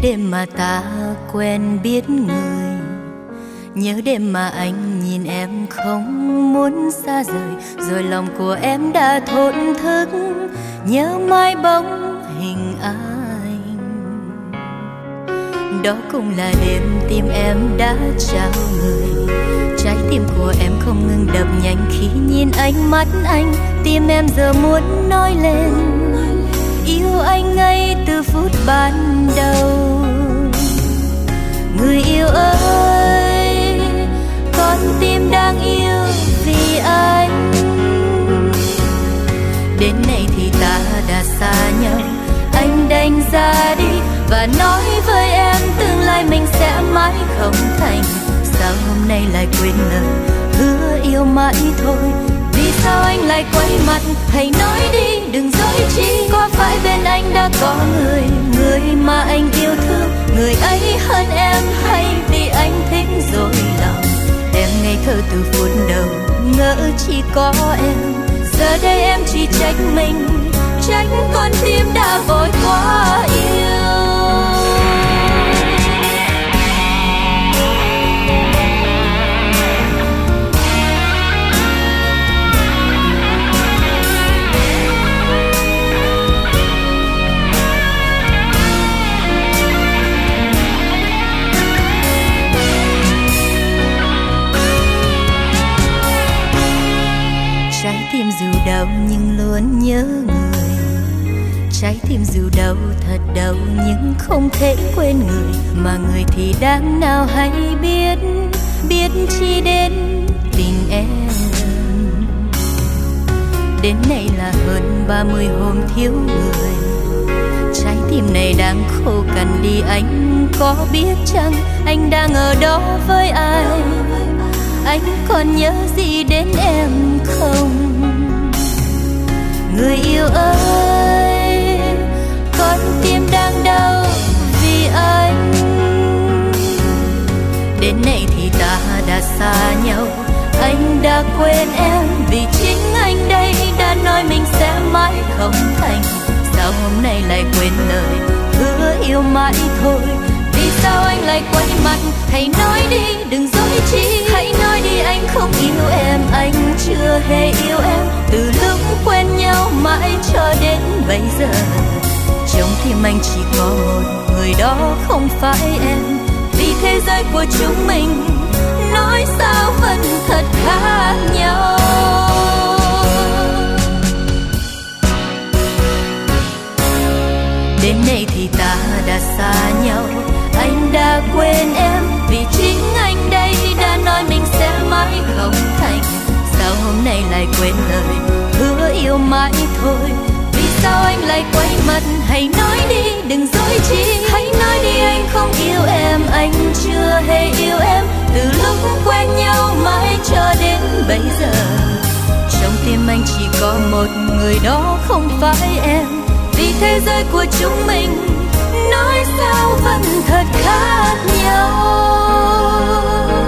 đêm mà ta quen biết người, nhớ đêm mà anh nhìn em không muốn xa rời, rồi lòng của em đã thổn thức nhớ mãi bóng hình anh. Đó cũng là đêm tim em đã trao người, trái tim của em không ngừng đập nhanh khi nhìn ánh mắt anh. Tim em giờ muốn nói lên yêu anh ngay từ phút ban đầu. Người yêu ơi, con tim đang yêu vì anh. Đến nay thì ta đã xa nhau, anh đành ra đi và nói với em tương lai mình sẽ mãi không thành. Sao hôm nay lại quên lời hứa yêu mãi thôi? Vì sao anh lại quay mặt? Hãy nói đi, đừng dối chi. Có phải bên anh đã có người, người mà anh yêu thương, người ấy hơn em, hay vì anh thích rồi lòng? Em ngây thơ từ phút đầu, ngỡ chỉ có em. Giờ đây em chỉ trách mình, trách con tim đã vội quá yêu. Trái tim dù đau nhưng luôn nhớ người, trái tim dù đau thật đau nhưng không thể quên người. Mà người thì đáng nào hay biết, biết chi đến tình em. Đến nay là hơn 30 hôm thiếu người, trái tim này đang khô cằn đi. Anh có biết chăng anh đang ở đó với ai? Anh còn nhớ gì đến em không? Người yêu ơi, con tim đang đau vì anh. Đến nay thì ta đã xa nhau, anh đã quên em. Vì chính anh đây đã nói mình sẽ mãi không thành. Sao hôm nay lại quên lời hứa yêu mãi thôi? Vì sao anh lại quay mặt? Hãy nói đi, đừng dối chi. Hãy nói đi anh không yêu em, anh chưa hề yêu em. Từ lúc quen nhau mãi cho đến bây giờ, trong tim anh chỉ có một người, đó không phải em. Vì thế giới của chúng mình nói sao vẫn thật khác nhau. Đến nay thì ta đã xa nhau, anh đã quên em. Vì chính anh đây đã nói mình sẽ mãi không thành. Sao hôm nay lại quên lời hứa yêu mãi thôi? Vì sao anh lại quay mặt? Hãy nói đi, đừng dối chi. Hãy nói đi anh không yêu em, anh chưa hề yêu em. Từ lúc quen nhau mãi cho đến bây giờ, trong tim anh chỉ có một người, đó không phải em. Vì thế giới của chúng mình nói sao vẫn thật khác nhau.